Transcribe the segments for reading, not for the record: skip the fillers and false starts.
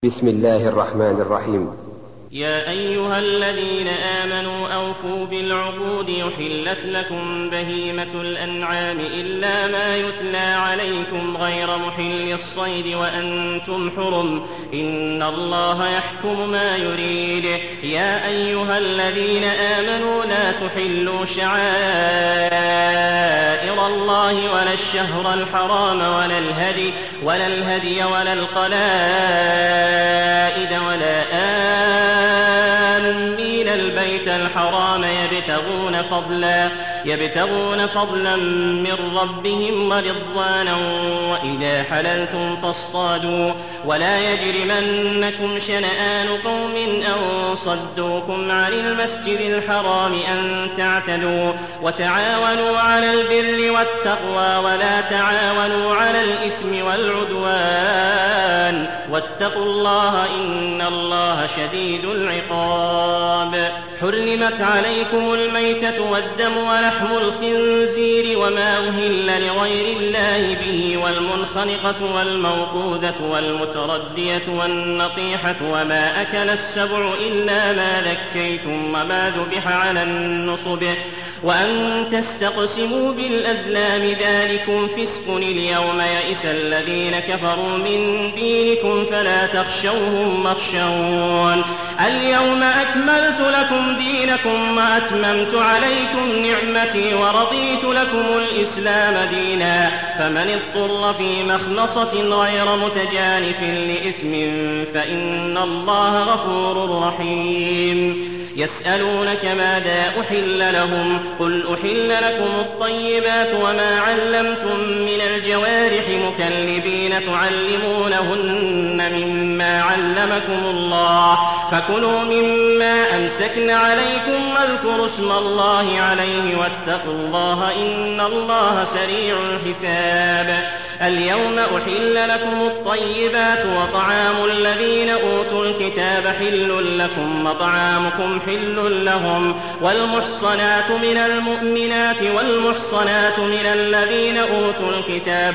بسم الله الرحمن الرحيم. يا أيها الذين آمنوا أوفوا بالعقود يحلت لكم بهيمة الأنعام إلا ما يتلى عليكم غير محل الصيد وأنتم حرم إن الله يحكم ما يريد. يا أيها الذين آمنوا لا تحلوا شعائر الله ولا الشهر الحرام ولا الهدي ولا القلائد ولا آمين البيت الحرام يبتغون فضلا من ربهم ورضوانا وإذا حللتم فاصطادوا ولا يجرمنكم شنآن قوم أن صدوكم عن المسجد الحرام أن تعتدوا وتعاونوا على البر والتقوى ولا تعاونوا على الإثم والعدوان واتقوا الله إن الله شديد العقاب. حرمت عليكم الميتة والدم ولحم الخنزير وما أهل لغير الله به والمنخنقة والموقوذة والمتردية والنطيحة وما أكل السبع إلا ما ذكيتم وما ذبح على النصب وأن تستقسموا بالأزلام ذلكم فسق. اليوم يئس الذين كفروا من دينكم فلا تخشوهم واخشون. اليوم أكملت لكم دينكم وأتممت عليكم نعمتي ورضيت لكم الإسلام دينا. فمن اضطر في مخنصة غير متجانف لإثم فإن الله غفور رحيم. يسألونك ماذا أحل لهم قل أحل لكم الطيبات وما علمتم من الجوارح مكلبين تعلمونهن مما علمكم الله فكلوا مما أمسكن عليكم واذكروا اسم الله عليه واتقوا الله إن الله سريع الحساب. اليوم أحل لكم الطيبات وطعام الذين أوتوا الكتاب حل لكم وطعامكم حل لهم والمحصنات من المؤمنات والمحصنات من الذين أوتوا الكتاب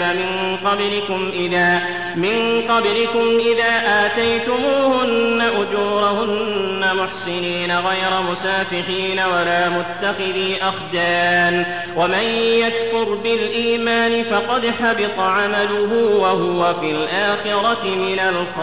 من قبلكم إذا آتيتموهن أجورهن محسنين غير مسافحين ولا متخذي أخدان ومن يكفر بالإيمان فقد حبط عمله وهو في الآخرة من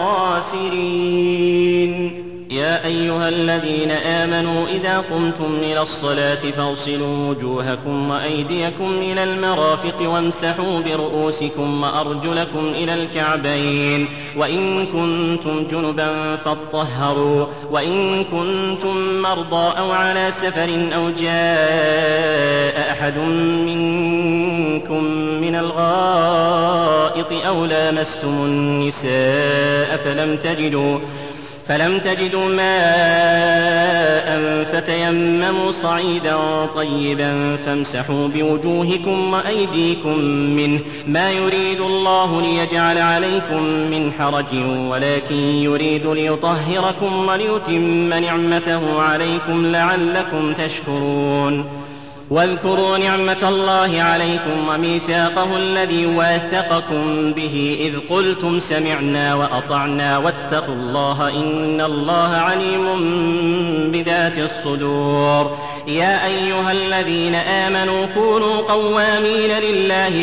الخاسرين. يا أيها الذين آمنوا إذا قمتم إلى الصلاة فاغسلوا وجوهكم وأيديكم إلى المرافق وامسحوا برؤوسكم وأرجلكم إلى الكعبين وإن كنتم جنبا فاطهروا وإن كنتم مرضى أو على سفر أو جاء أحد منكم من الغائط أو لامستم النساء فلم تجدوا ماء فتيمموا صعيدا طيبا فامسحوا بوجوهكم وأيديكم منه ما يريد الله ليجعل عليكم من حرج ولكن يريد ليطهركم وليتم نعمته عليكم لعلكم تشكرون. واذكروا نعمة الله عليكم وميثاقه الذي واثقكم به إذ قلتم سمعنا وأطعنا واتقوا الله إن الله عليم بذات الصدور. يا أيها الذين آمنوا كونوا قوامين لله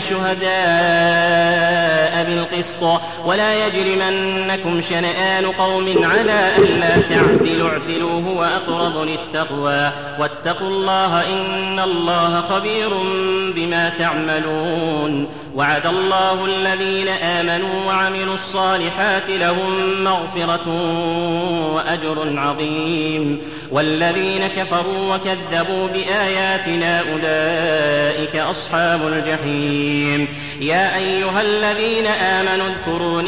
شهداء بالقسط ولا يجرمنكم شنآن قوم على ألا تعدلوا اعدلوا هو أقرب للتقوى واتقوا الله إن الله خبير بما تعملون. وعد الله الذين آمنوا وعملوا الصالحات لهم مغفرة وأجر عظيم والذين كفروا وكذبوا بآياتنا أولئك أصحاب الجحيم. يا أيها الذين آمنوا اذكروا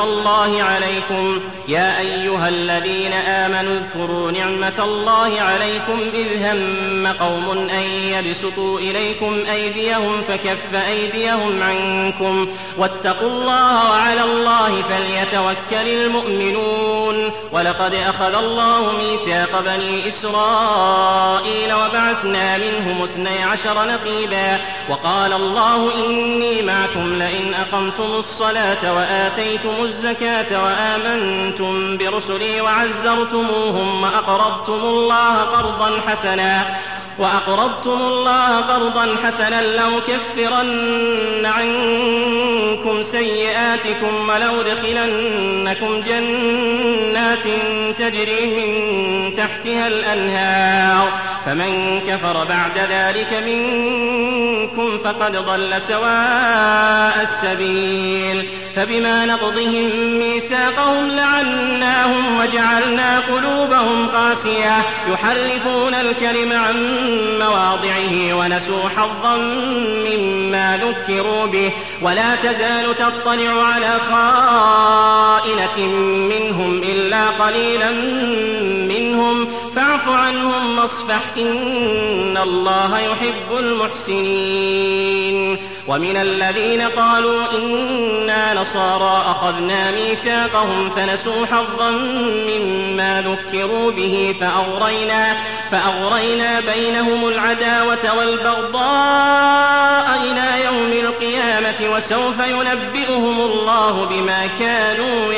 نعمة الله عليكم إذ هم قوم أن يبسطوا إليكم أيديهم فكف أيديهم عنكم واتقوا الله وعلى الله فليتوكل المؤمنون. ولقد أخذ الله ميثاق بني إسرائيل وبعثنا منهم 12 نقيبا وقال الله إني معكم لئن أقمتم الصلاة وآتيتم الزكاة وآمنتم برسلي وعزرتموهم وأقرضتم الله قرضا حسنا لأكفرن عنكم سيئاتكم ولأدخلنكم جنات تجري من تحتها الأنهار فمن كفر بعد ذلك منكم فقد ضل سواء السبيل فبما نقضهم ميثاقهم لعناهم وجعلنا قلوبهم قاسية يحرفون الكلم عن مواضعه ونسوا حظا مما ذكروا به ولا تزال تطلع على خائنة منهم إلا قليلا منهم فاعف عنهم واصفح إن الله يحب المحسنين ومن الذين قالوا إنا نصارى أخذنا ميثاقهم فنسوا حظا مما ذكروا به فأغرينا بينهم العداوة والبغضاء إلى يوم القيامة وسوف ينبئهم الله بما كانوا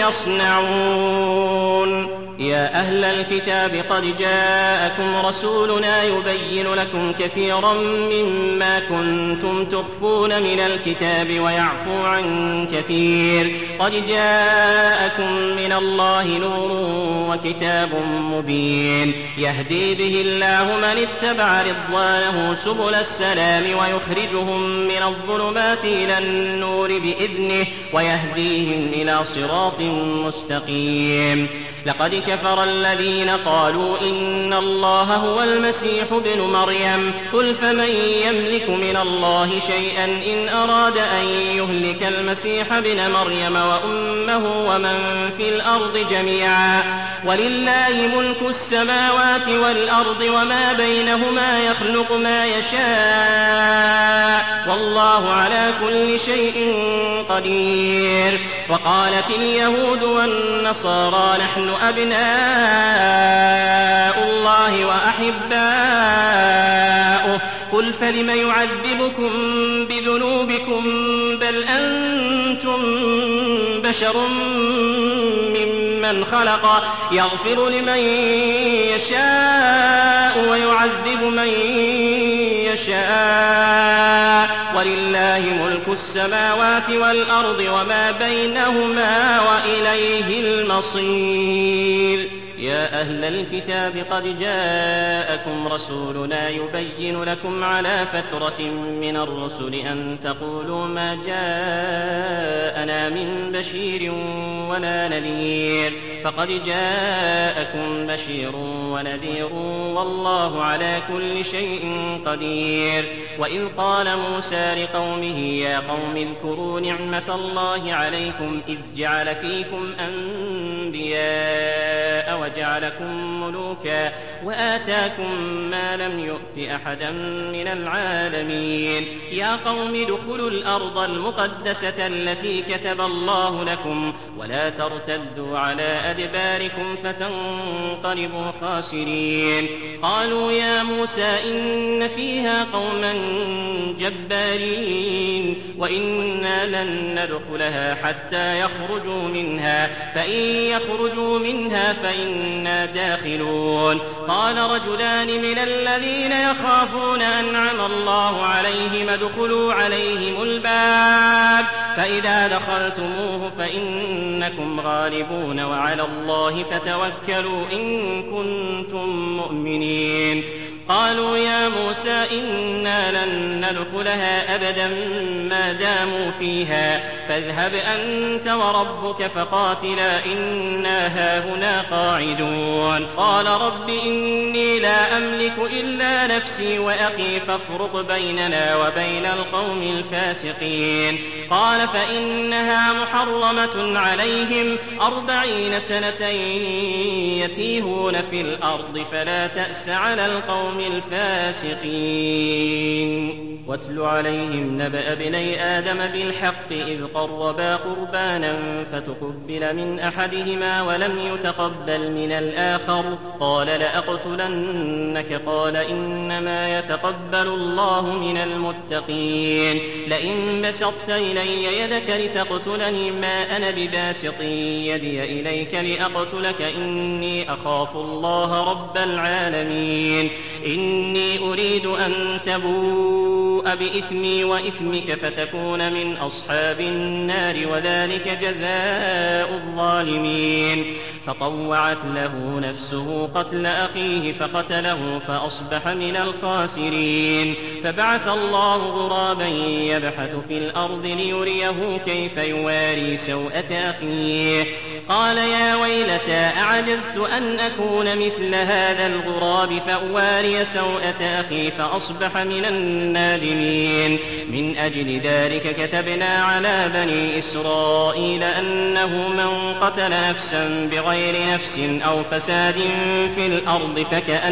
يصنعون يا أهل الكتاب قد جاءكم رسولنا يبين لكم كثيرا مما كنتم تخفون من الكتاب ويعفو عن كثير قد جاءكم من الله نور وكتاب مبين يهدي به الله من اتبع رضوانه سبل السلام ويخرجهم من الظلمات إلى النور بإذنه ويهديهم إلى صراط مستقيم لقد كفر الذين قالوا إن الله هو المسيح ابن مريم قل فمن يملك من الله شيئا إن أراد أن يهلك المسيح ابن مريم وأمه ومن في الأرض جميعا ولله ملك السماوات والأرض وما بينهما يخلق ما يشاء والله على كل شيء قدير وقالت اليهود والنصارى نحن أبناء الله وأحباؤه قل فلم يعذبكم بذنوبكم بل أنتم بشر ممن خلق يغفر لمن يشاء ويعذب من يشاء ولله ملك السماوات والأرض وما بينهما وإليه المصير يا أهل الكتاب قد جاءكم رسولنا يبين لكم على فترة من الرسل أن تقولوا ما جاءنا من بشير ولا نذير فقد جاءكم بشير ونذير والله على كل شيء قدير وإذ قال موسى لقومه يا قوم اذكروا نعمة الله عليكم إذ جعل فيكم أنبياء وجعلكم ملوكا وآتاكم ما لم يؤت أحدا من العالمين يا قوم ادخلوا الأرض المقدسة التي كتب الله لكم ولا ترتدوا على أدباركم فتنقلبوا خاسرين قالوا يا موسى إن فيها قوما جبارين وإنا لن ندخلها حتى يخرجوا منها فإن يخرجوا منها فإنا داخلون قال رجلان من الذين يخافون أنعم الله عليهم ادخلوا عليهم الباب فإذا دخلتموه فإنكم غالبون وعلى الله فتوكلوا إن كنتم مؤمنين قالوا يا موسى إنا لن ندخلها أبدا ما داموا فيها فاذهب أنت وربك فقاتلا إنا هاهنا قاعدون قال رب إني لا أملك إلا نفسي وأخي فافرق بيننا وبين القوم الفاسقين قال فإنها محرمة عليهم 40 سنة يتيهون في الأرض فلا تأس على القوم الفاسقين واتل عليهم نبأ ابني آدم بالحق إذ قربا قربانا فتقبل من أحدهما ولم يتقبل من الآخر قال لأقتلنك قال إنما يتقبل الله من المتقين لئن بسطت إلي يدك لتقتلني ما أنا بباسط يدي إليك لأقتلك إني أخاف الله رب العالمين إني أريد أن تبوء بإثمي وإثمك فتكون من أصحاب النار وذلك جزاء الظالمين فطوعت له نفسه قتل أخيه فقتله فأصبح من الخاسرين فبعث الله غرابا يبحث في الأرض ليريه كيف يواري سوءة أخيه قال يا ويلتى أعجزت أن أكون مثل هذا الغراب فأواري سوءة أخي فأصبح من النادمين من أجل ذلك كتبنا على بني إسرائيل أنه من قتل نفسا بغير نفس أو فساد في الأرض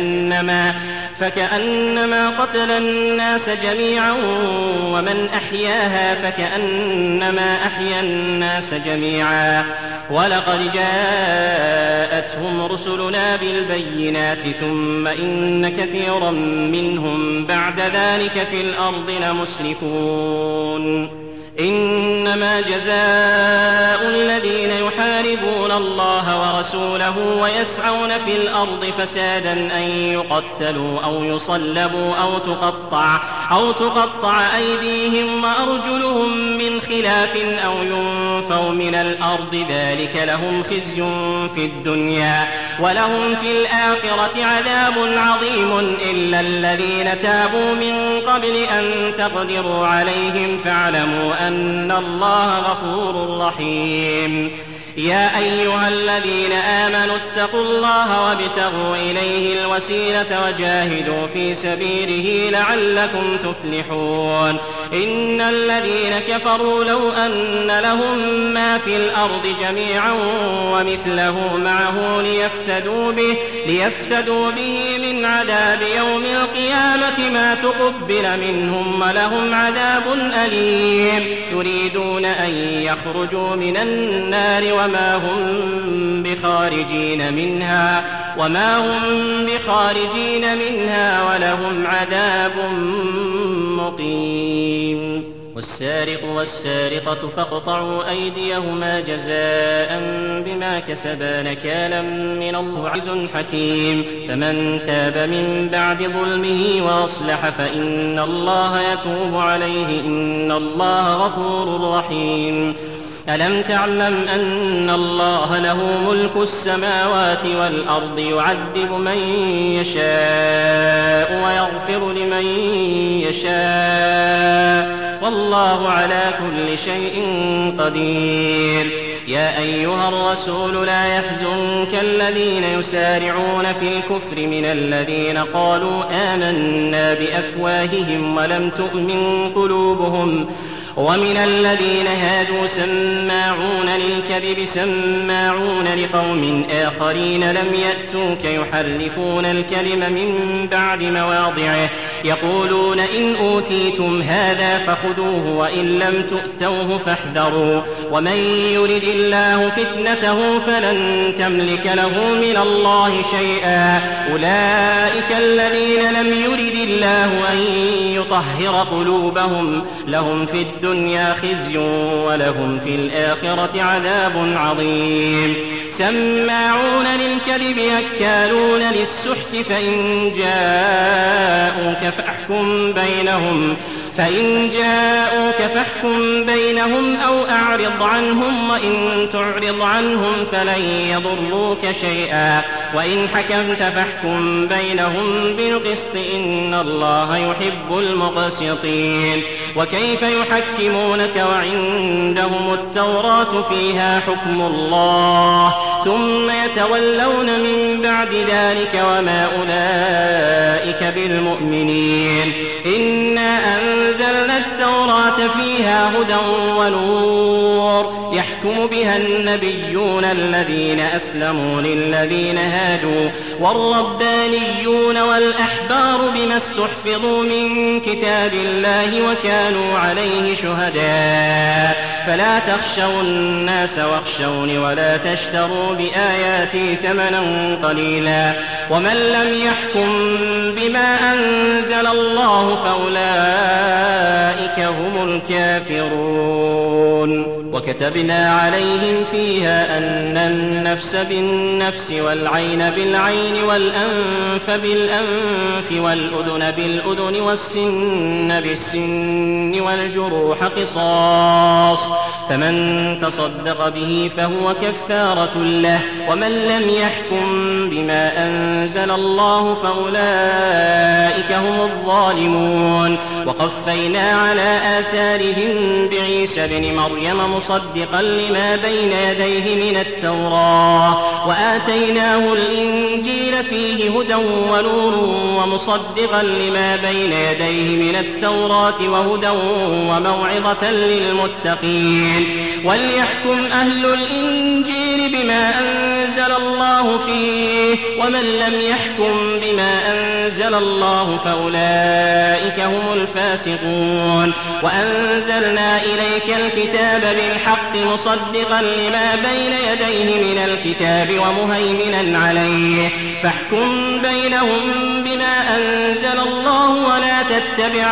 فكأنما قتل الناس جميعا ومن أحياها فكأنما أحيا الناس جميعا ولقد جاءتهم رسلنا بالبينات ثم إن كثيرا منهم بعد ذلك في الأرض لمسرفون إنما جزاء الذين يحاربون الله ورسوله ويسعون في الأرض فسادا أن يقتلوا أو يصلبوا أو تقطع أيديهم وأرجلهم من خلاف أو ينفوا من الأرض ذلك لهم خزي في الدنيا ولهم في الآخرة عذاب عظيم إلا الذين تابوا من قبل أن تقدروا عليهم فاعلموا أن الله غفور رحيم يا أيها الذين آمنوا اتقوا الله وابتغوا إليه الوسيلة وجاهدوا في سبيله لعلكم تفلحون إن الذين كفروا لو أن لهم ما في الأرض جميعا ومثله معه ليفتدوا به من عذاب يوم القيامة ما تقبل منهم ولهم عذاب أليم يريدون أن يخرجوا من النار وما هم بخارجين منها ولهم عذاب مقيم والسارق والسارقة فاقطعوا أيديهما جزاء بما كسبا نكالا من الله عزيز حكيم فمن تاب من بعد ظلمه وأصلح فإن الله يتوب عليه إن الله غفور رحيم ألم تعلم أن الله له ملك السماوات والأرض يعذب من يشاء ويغفر لمن يشاء والله على كل شيء قدير يا أيها الرسول لا يحزنك الذين يسارعون في الكفر من الذين قالوا آمنا بأفواههم ولم تؤمن قلوبهم ومن الذين هادوا سماعون للكذب سماعون لقوم آخرين لم يأتوك يحرفون الكلم من بعد مواضعه يقولون إن أوتيتم هذا فخذوه وإن لم تؤتوه فاحذروا ومن يرد الله فتنته فلن تملك له من الله شيئا أولئك الذين لم يرد الله أن يطهر قلوبهم لهم في الدنيا خزي ولهم في الآخرة عذاب عظيم سماعون للكذب أكالون للسحت فإن جاءوك فاحكم بينهم أو أعرض عنهم وإن تعرض عنهم فلن يضروك شيئا وإن حكمت فاحكم بينهم بالقسط إن الله يحب المقسطين وكيف يحكمونك وعندهم التوراة فيها حكم الله ثم يتولون من بعد ذلك وما أولئك بالمؤمنين إنا أنزلنا التوراة فيها هدى ونور يحكم بها النبيون الذين أسلموا للذين هادوا والربانيون والأحبار بما استحفظوا من كتاب الله وكانوا عليه شهداء فلا تخشوا الناس واخشوني ولا تشتروا بآياتي ثمنا قليلا ومن لم يحكم بما أنزل الله فأولئك هم الكافرون. وكتبنا عليهم فيها أن النفس بالنفس والعين بالعين والأنف بالأنف والأذن بالأذن والسن بالسن والجروح قصاص فمن تصدق به فهو كفارة له ومن لم يحكم بما أنزل الله فأولئك هم الظالمون. وقفينا على آثارهم بعيسى بن مريم مصدقا لما بين يديه من التوراة وآتيناه الإنجيل فيه هدى ونور ومصدقا لما بين يديه من التوراة وهدى وموعظة للمتقين. وليحكم أهل الإنجيل بما أنزل الله فيه ومن لم يحكم بما أنزل الله فأولئك هم الفاسقون. وأنزلنا إليك الكتاب بالحق مصدقا لما بين يديه من الكتاب ومهيمنا عليه فاحكم بينهم بما أنزل الله ولا تتبع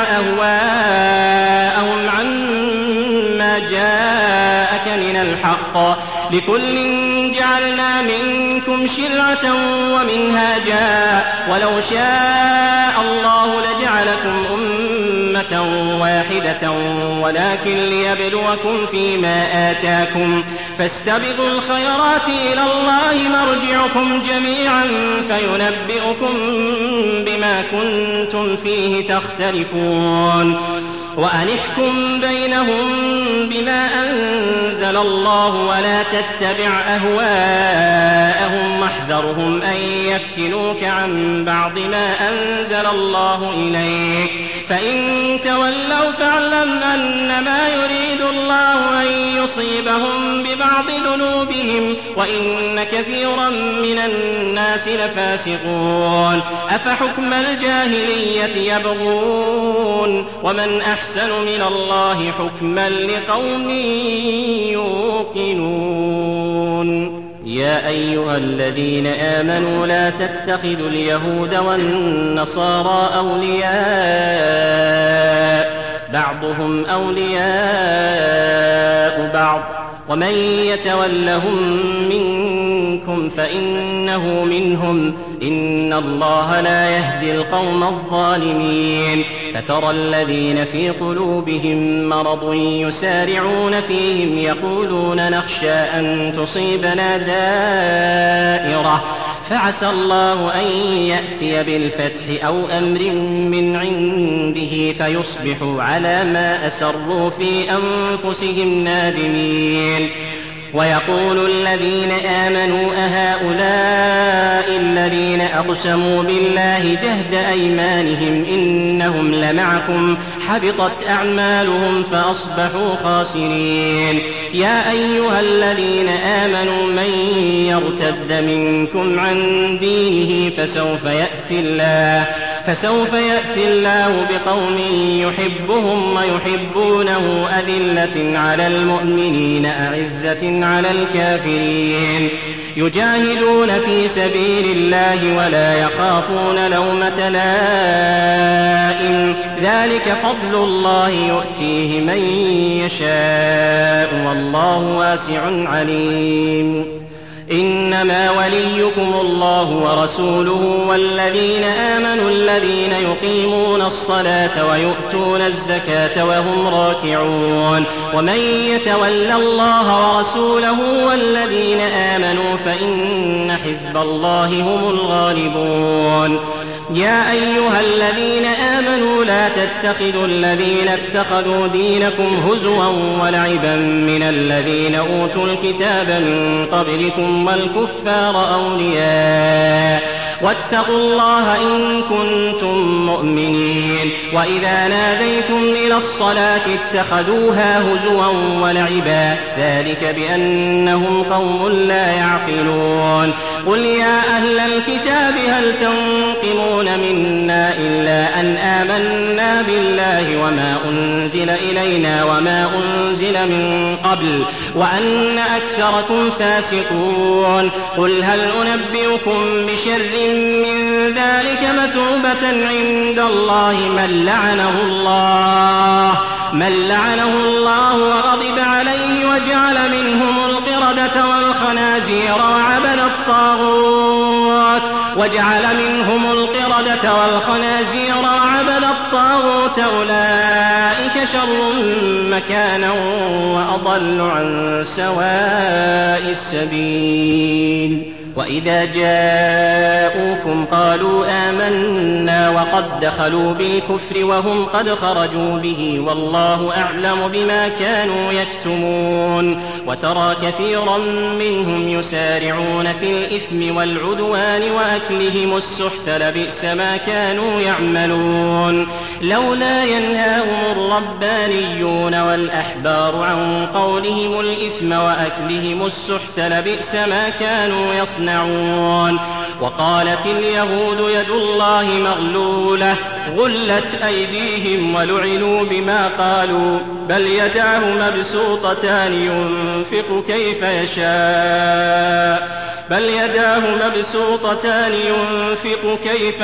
أهواءهم عما جاءك من الحق لكل جعلنا منكم شرعة ومنهاجا ولو شاء الله لجعلكم أمة واحدة ولكن ليبلوكم فيما آتاكم فاستبقوا الخيرات إلى الله مرجعكم جميعا فينبئكم بما كنتم فيه تختلفون. وأن احكم بينهم بما أنزل الله ولا تتبع أهواءهم واحذرهم أن يفتنوك عن بعض ما أنزل الله إليك فإن تولوا فاعلم أنما يريد الله أن يصيبهم ببعض ذنوبهم وإن كثيرا من الناس لفاسقون. أفحكم الجاهلية يبغون ومن أحسن من الله حكما لقوم يوقنون. يا أيها الذين آمنوا لا تتخذوا اليهود والنصارى أولياء بعضهم أولياء بعض ومن يتولهم منكم فإنه منهم إن الله لا يهدي القوم الظالمين. فترى الذين في قلوبهم مرض يسارعون فيهم يقولون نخشى أن تصيبنا دائرة فعسى الله أن يأتي بالفتح أو أمر من عنده فيصبحوا على ما أسروا في أنفسهم نادمين. ويقول الذين آمنوا أهؤلاء الذين أقسموا بالله جهد أيمانهم إنهم لمعكم حبطت أعمالهم فأصبحوا خاسرين. يا أيها الذين آمنوا من يرتد منكم عن دينه فسوف يأتي الله بقوم يحبهم ويحبونه أذلة على المؤمنين أعزة على الكافرين يجاهدون في سبيل الله ولا يخافون لومة لائم ذلك فضل الله يؤتيه من يشاء والله واسع عليم. إنما وليكم الله ورسوله والذين آمنوا الذين يقيمون الصلاة ويؤتون الزكاة وهم راكعون ومن يتول الله ورسوله والذين آمنوا فإن حزب الله هم الغالبون. يا أيها الذين آمنوا لا تتخذوا الذين اتخذوا دينكم هزوا ولعبا من الذين أوتوا الكتاب من قبلكم والكفار أولياء واتقوا الله إن كنتم مؤمنين. وإذا ناديتم إلى الصلاة اتخذوها هزوا ولعبا ذلك بأنهم قوم لا يعقلون. قل يا أهل الكتاب هل تنقمون منا إلا أن آمنا بالله وما أنزل إلينا وما أنزل أنزل من قبل وأن أكثركم فاسقون. قل هل أنبئكم بشر من ذلك مثوبة عند الله من لعنه الله وغضب عليه وجعل منهم القردة والخنازير وعبد الطاغوت أولئك شر مكانا وأضل عن سواء السبيل. وإذا جاءوكم قالوا آمنا وقد دخلوا بالكفر وهم قد خرجوا به والله أعلم بما كانوا يكتمون. وترى كثيرا منهم يسارعون في الإثم والعدوان وأكلهم السحت لبئس ما كانوا يعملون. لولا ينهاهم الربانيون والأحبار عن قولهم الإثم وأكلهم السحت لبئس ما كانوا يصنعون. وقالت اليهود يد الله مغلولة غلت أيديهم ولعنوا بما قالوا بل يداه مبسوطتان ينفق كيف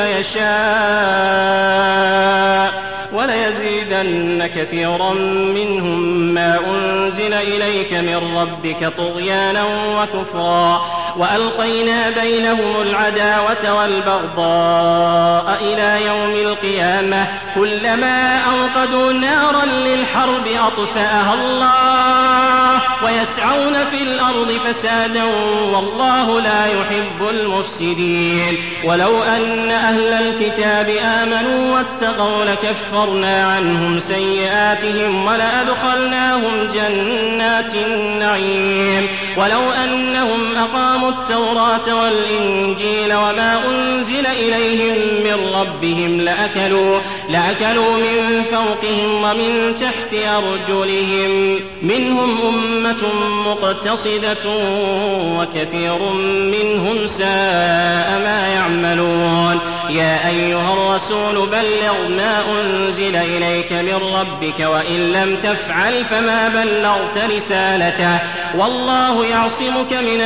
يشاء وليزيدن كثيرا منهم ما أنزل إليك من ربك طغيانا وكفرا. وألقينا بينهم العداوة والبغضاء إلى يوم القيامة كلما أوقدوا نارا للحرب أطفأها الله ويسعون في الأرض فسادا والله لا يحب المفسدين. ولو أن أهل الكتاب آمنوا واتقوا لكفرنا عنهم سيئاتهم ولأدخلناهم جنات النعيم. ولو أنهم أقاموا التوراة والإنجيل وما أنزل إليهم من ربهم لأكلوا من فوقهم ومن تحت أرجلهم منهم أمة مقتصدة وكثير منهم ساء ما يعملون. يا أيها الرسول بلغ ما أنزل إليك من ربك وإن لم تفعل فما بلغت رسالته والله يعصمك من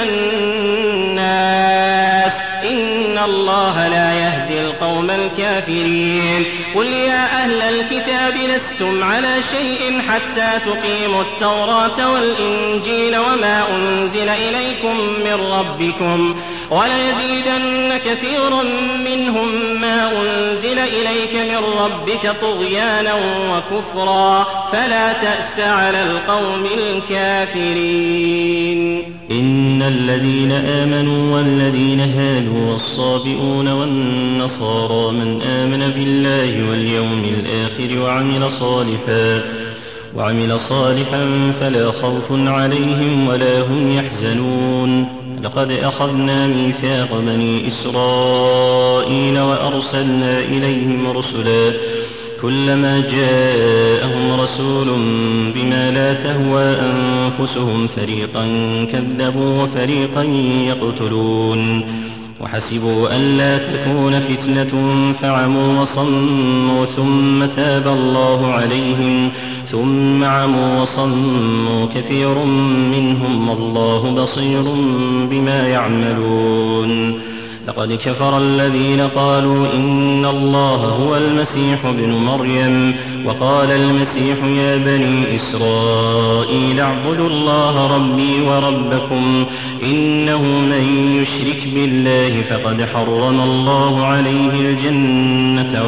الناس إن الله لا يهدي القوم الكافرين. قل يا أهل الكتاب لستم على شيء حتى تقيموا التوراة والإنجيل وما أنزل إليكم من ربكم وليزيدن كثيرا منهم ما أنزل إليك من ربك طغيانا وكفرا فلا تأس على القوم الكافرين. إن الذين آمنوا والذين هادوا والصابئون والنصارى من آمن بالله واليوم الآخر وعمل صالحا فلا خوف عليهم ولا هم يحزنون. لقد أخذنا ميثاق بني إسرائيل وأرسلنا إليهم رسلا كلما جاءهم رسول بما لا تهوى أنفسهم فريقا كذبوا وفريقا يقتلون. وحسبوا ألا تكون فتنة فعموا وصموا ثم تاب الله عليهم ثم عموا وصموا كثير منهم والله بصير بما يعملون. لقد كفر الذين قالوا إن الله هو المسيح ابن مريم وقال المسيح يا بني إسرائيل اعبدوا الله ربي وربكم إنه من يشرك بالله فقد حرم الله عليه الجنة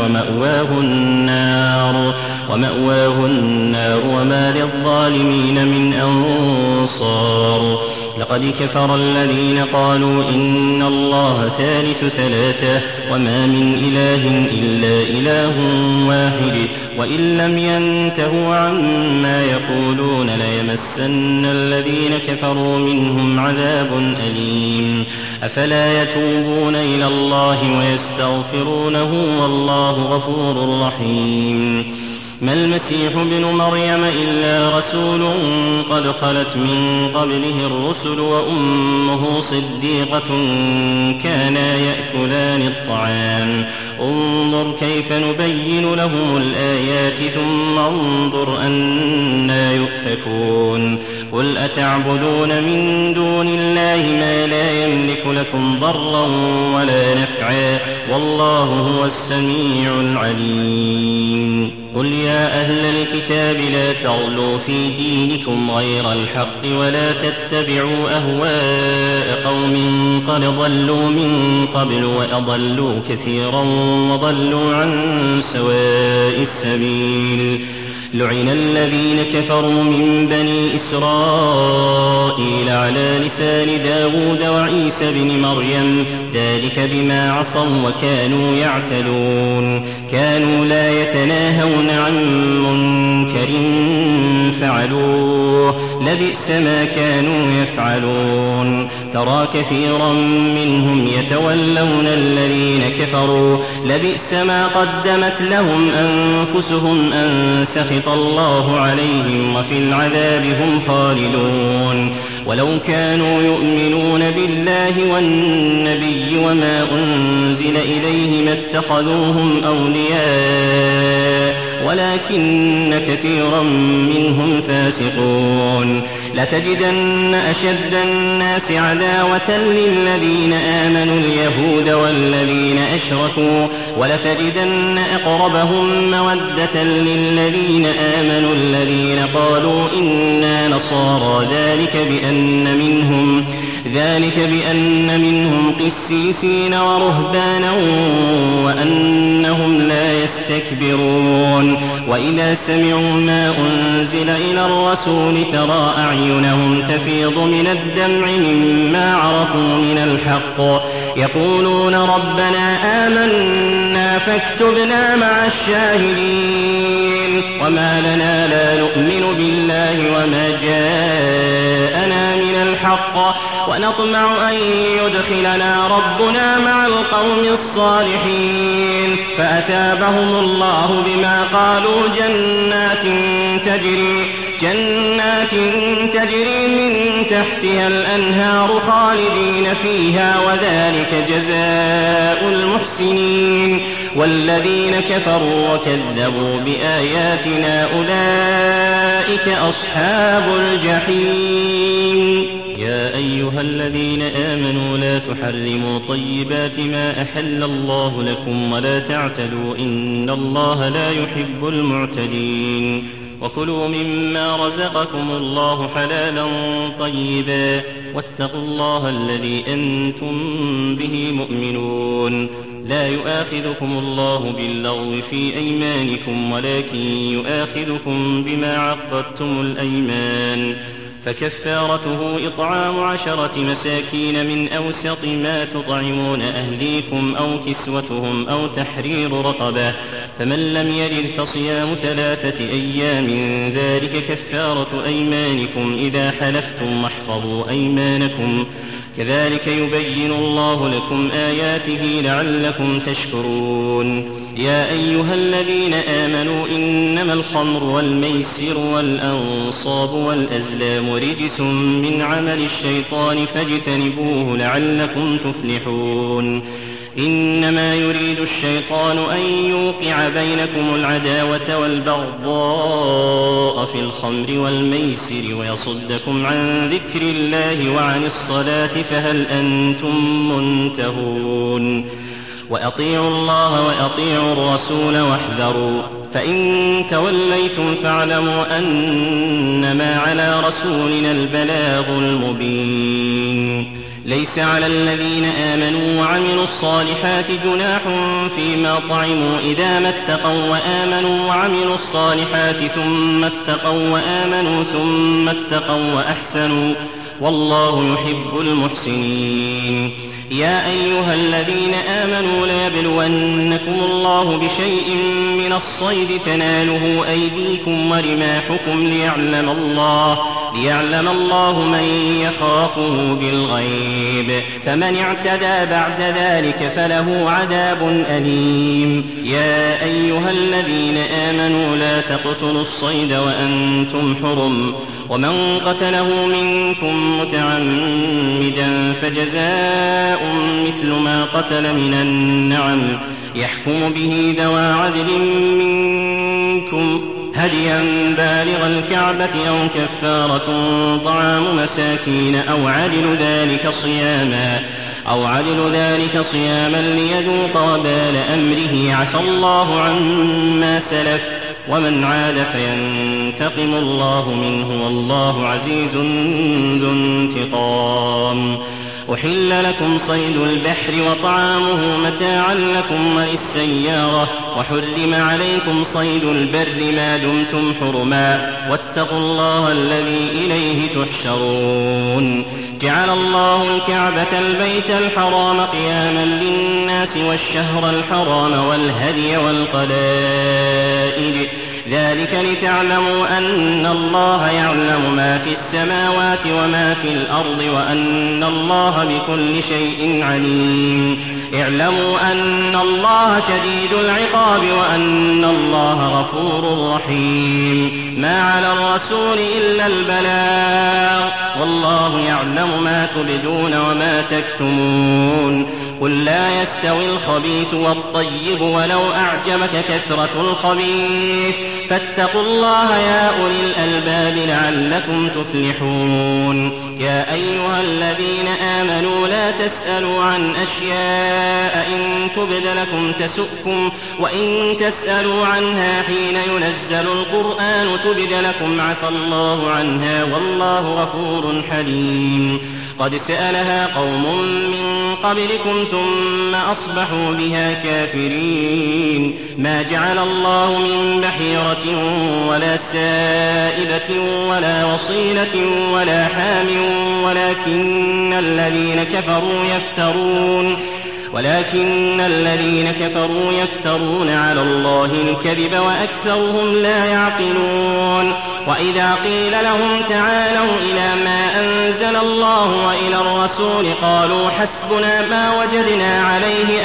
ومأواه النار وما للظالمين من أنصار. لقد كفر الذين قالوا إن الله ثالث ثلاثة وما من إله إلا إله واحد وإن لم ينتهوا عما يقولون ليمسن الذين كفروا منهم عذاب أليم. أفلا يتوبون إلى الله ويستغفرونه والله غفور رحيم. ما المسيح ابن مريم إلا رسول قد خلت من قبله الرسل وأمه صديقة كانا يأكلان الطعام انظر كيف نبين لهم الآيات ثم انظر أنى يؤفكون قل أتعبدون من دون الله ما لا يملك لكم ضرا ولا نفعا والله هو السميع العليم قل يا أهل الكتاب لا تغلوا في دينكم غير الحق ولا تتبعوا أهواء قوم قد ضلوا من قبل وأضلوا كثيرا وضلوا عن سواء السبيل لعن الذين كفروا من بني إسرائيل على لسان داود وعيسى بن مريم ذلك بما عصوا وكانوا يعتدون كانوا لا يتناهون عن منكر فعلوه لبئس ما كانوا يفعلون ترى كثيرا منهم يتولون الذين كفروا لبئس ما قدمت لهم أنفسهم أن سخط الله عليهم وفي العذاب هم خالدون ولو كانوا يؤمنون بالله والنبي وما أنزل إليه ما اتخذوهم أولياء ولكن كثيرا منهم فاسقون لتجدن أشد الناس عداوة للذين آمنوا اليهود والذين أشركوا ولتجدن أقربهم مودة للذين آمنوا الذين قالوا إنا نصارى ذلك بأن منهم قسيسين ورهبانا وأنهم لا يستكبرون وإذا سمعوا ما أنزل إلى الرسول ترى أعينهم تفيض من الدمع مما عرفوا من الحق يقولون ربنا آمنا فاكتبنا مع الشاهدين وما لنا لا نؤمن بالله وما جاءنا من الحق ونطمع أن يدخلنا ربنا مع القوم الصالحين فأثابهم الله بما قالوا جنات تجري من تحتها الأنهار خالدين فيها وذلك جزاء المحسنين والذين كفروا وكذبوا بآياتنا أولئك أصحاب الجحيم يا أيها الذين آمنوا لا تحرموا طيبات ما أحل الله لكم ولا تعتدوا إن الله لا يحب المعتدين وكلوا مما رزقكم الله حلالا طيبا واتقوا الله الذي أنتم به مؤمنون لا يؤاخذكم الله باللغو في أيمانكم ولكن يؤاخذكم بما عقدتم الأيمان فكفارته إطعام 10 مساكين من أوسط ما تطعمون أهليكم أو كسوتهم أو تحرير رقبة فمن لم يجد فصيام 3 أيام ذلك كفارة أيمانكم إذا حلفتم واحفظوا أيمانكم كذلك يبين الله لكم آياته لعلكم تشكرون يا أيها الذين آمنوا إنما الخمر والميسر والأنصاب والأزلام رجس من عمل الشيطان فاجتنبوه لعلكم تفلحون إنما يريد الشيطان أن يوقع بينكم العداوة والبغضاء في الخمر والميسر ويصدكم عن ذكر الله وعن الصلاة فهل أنتم منتهون وأطيعوا الله وأطيعوا الرسول واحذروا فإن توليتم فاعلموا أنما على رسولنا البلاغ المبين ليس على الذين آمنوا وعملوا الصالحات جناح فيما طعموا إذا ما اتقوا وآمنوا وعملوا الصالحات ثم اتقوا وآمنوا ثم اتقوا وأحسنوا والله يحب المحسنين يا أيها الذين آمنوا ليبلونكم الله بشيء من الصيد تناله أيديكم ورماحكم ليعلم الله من يخافه بالغيب، فمن اعتدى بعد ذلك فله عذاب أليم. يا أيها الذين آمنوا لا تقتلوا الصيد وأنتم حرم، ومن قتله منكم متعمدا فجزاء مثل ما قتل من النعم، يحكم به ذوى عدل منكم هديا بالغ الكعبة أو كفارة طعام مساكين أو عدل ذلك صياما ليذوق وبال أمره، عفى الله عما سلف، ومن عاد فينتقم الله منه، والله عزيز ذو انتقام. أحل لكم صيد البحر وطعامه متاعا لكم وللسيارة، وحرم عليكم صيد البر ما دمتم حرما، واتقوا الله الذي إليه تحشرون. جعل الله الكعبة البيت الحرام قياما للناس والشهر الحرام والهدي والقلائد، ذلك لتعلموا أن الله يعلم ما في السماوات وما في الأرض، وأن الله بكل شيء عليم. اعلموا أن الله شديد العقاب وأن الله غفور رحيم. ما على الرسول إلا البلاغ، والله يعلم ما تبدون وما تكتمون. قل لا يستوي الخبيث والطيب ولو أعجبك كثرة الخبيث، فاتقوا الله يا أولي الألباب لعلكم تفلحون. يا أيها الذين آمنوا لا تسألوا عن أشياء إن تبد لكم تسؤكم، وإن تسألوا عنها حين ينزل القرآن تبد لكم عفى الله عنها، والله غفور حليم. قد سألها قوم من قبلكم ثم أصبحوا بها كافرين. ما جعل الله من بحيرة ولا سائبة ولا وصيلة ولا حام، ولكن الذين كفروا يفترون على الله الكذب وأكثرهم لا يعقلون. وإذا قيل لهم تعالوا إلى ما أنزل الله وإلى الرسول قالوا حسبنا ما وجدنا عليه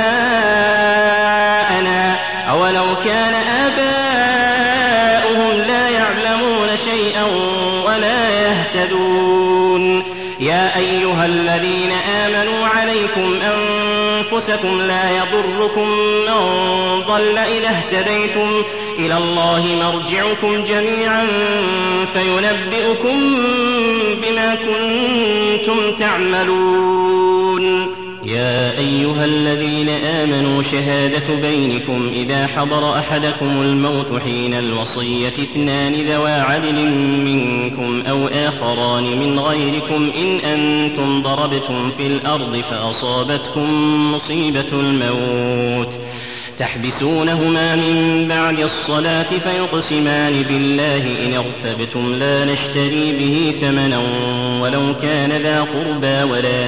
آباءنا، أولو كان آباؤهم لا يعلمون شيئا ولا يهتدون. يا أيها الذين آمنوا عليكم أنفسكم لا يضركم من ضل إذا اهتديتم، إلى الله مرجعكم جميعا فينبئكم بما كنتم تعملون. يا أيها الذين آمنوا شهادة بينكم إذا حضر أحدكم الموت حين الوصية 2 ذوى عدل منكم أو آخران من غيركم إن أنتم ضربتم في الأرض فأصابتكم مصيبة الموت تحبسونهما من بعد الصلاة فيقسمان بالله إن ارتبتم لا نشتري به ثمنا ولو كان ذا قربى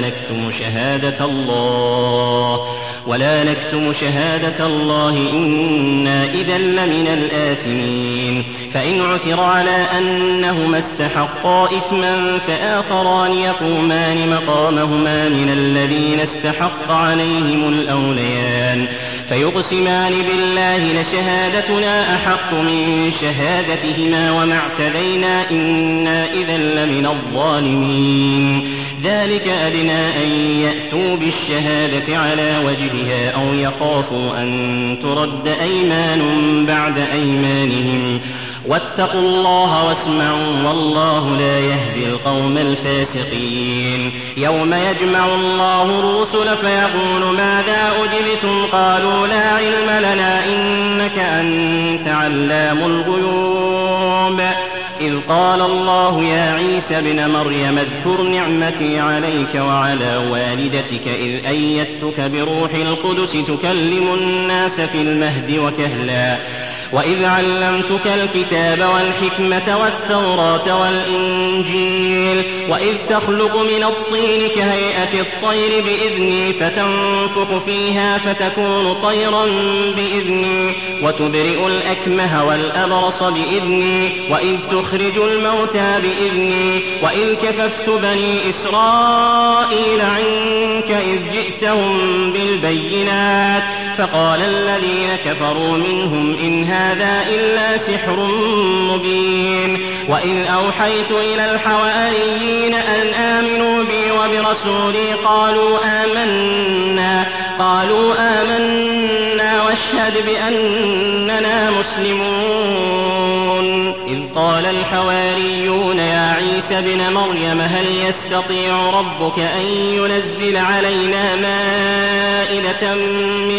ولا نكتم شهادة الله إنا إذا لمن الآثمين. فإن عثر على أنهما استحقا إثما فآخران يقومان مقامهما من الذين استحق عليهم الأوليان فيقسمان بالله لشهادتنا أحق من شهادتهما وما اعتدينا إنا إذا لمن الظالمين. ذلك أدنى أن يأتوا بالشهادة على وجهها أو يخافوا أن ترد أيمان بعد أيمانهم واتقوا الله واسمعوا والله لا يهدي القوم الفاسقين. يوم يجمع الله الرسل فيقول ماذا أجبتم قالوا لا علم لنا إنك أنت علام الغيوب. إذ قال الله يا عيسى ابن مريم اذكر نعمتي عليك وعلى والدتك إذ أيدتك بروح القدس تكلم الناس في المهد وكهلا وإذ علمتك الكتاب والحكمة والتوراة والإنجيل وإذ تخلق من الطين كهيئة الطير بإذني فتنفخ فيها فتكون طيرا بإذني وتبرئ الأكمه والأبرص بإذني وإذ تخرج تخرج الموتى بإذني وإذ كففت بني إسرائيل عنك إذ جئتهم بالبينات فقال الذين كفروا منهم إن هذا إلا سحر مبين وإذ أوحيت إلى الحواريين أن آمنوا بي وبرسولي قالوا آمنا واشهد بأننا مسلمون إذ قال الحواريون يا عيسى ابن مريم هل يستطيع ربك أن ينزل علينا مائدة من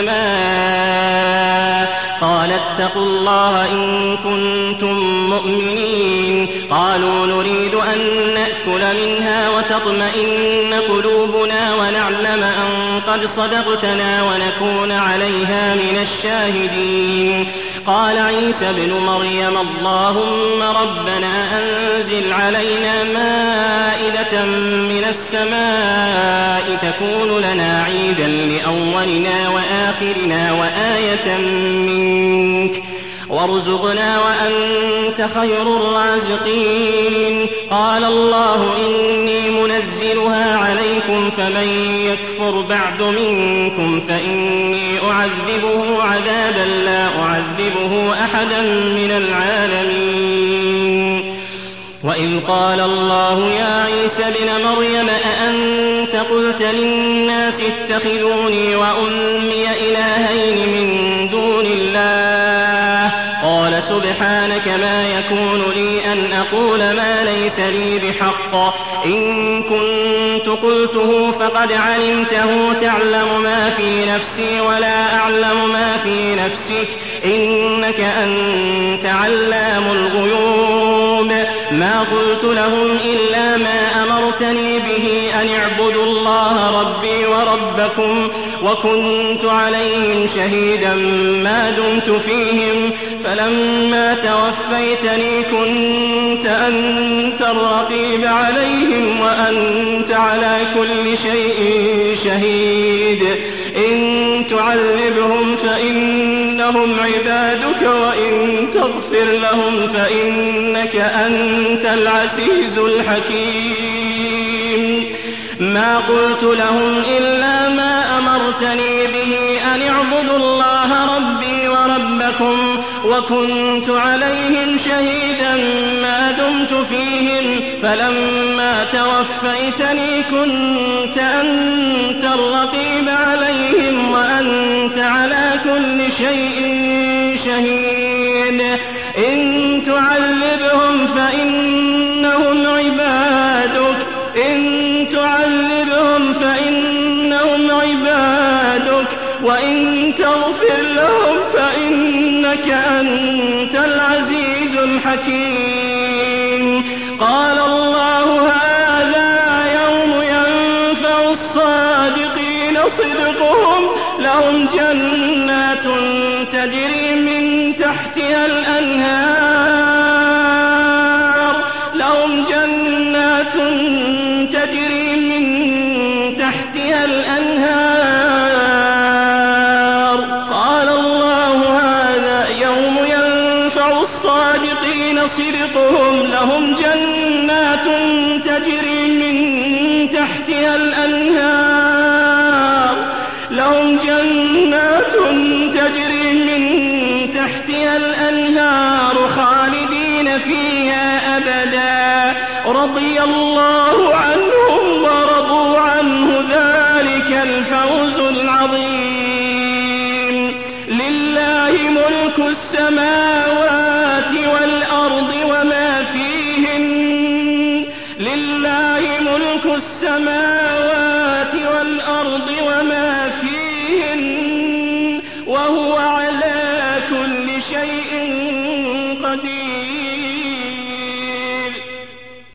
السماء قال اتقوا الله إن كنتم مؤمنين قالوا نريد أن نأكل منها وتطمئن قلوبنا ونعلم أن قد صدقتنا ونكون عليها من الشاهدين قال عيسى ابن مريم اللهم ربنا أنزل علينا مائدة من السماء تكون لنا عيدا لأولنا وآخرنا وآية منك وارزقنا وأنت خير الرازقين قال الله إني منزلها عليكم فمن يكفر بعد منكم فإني أعذبه عذابا لا أعذبه أحدا من العالمين وإذ قال الله يا عيسى ابن مريم أأنت قلت للناس اتخذوني وأمي إلهين من دون الله قال سبحانك ما يكون لي أن أقول ما ليس لي بحق إن كنت قلته فقد علمته تعلم ما في نفسي ولا أعلم ما في نفسك إنك أنت علام الغيوب ما قلت لهم إلا ما أمرتني به أن اعبدوا الله ربي وربكم وكنت عليهم شهيدا ما دمت فيهم فلما توفيتني كنت أنت الرقيب عليهم وأنت على كل شيء شهيد إن تعذبهم فإنهم عبادك وإن تغفر لهم فإنك أنت العزيز الحكيم ما قلت لهم إلا ما أمرتني به أن اعبدوا الله ربي وربكم وكنت عليهم شهيدا ما دمت فيهم فلما توفيتني كنت أنت الرقيب عليهم وأنت على كل شيء شهيد إن تعذبهم فإنهم عبادك وإن تغفر لهم فإنك أنت العزيز الحكيم قال الله هذا يوم ينفع الصادقين صدقهم لهم جنات تجري من تحتها الأنهار قال الله هذا يوم ينفع الصادقين صدقهم لهم جنات تجري من تحتها الأنهار خالدين فيها أبدا رضي الله عنهم ورضوا عنه ذلك الفوز العظيم لله ملك السماوات والأرض وما فيهن وهو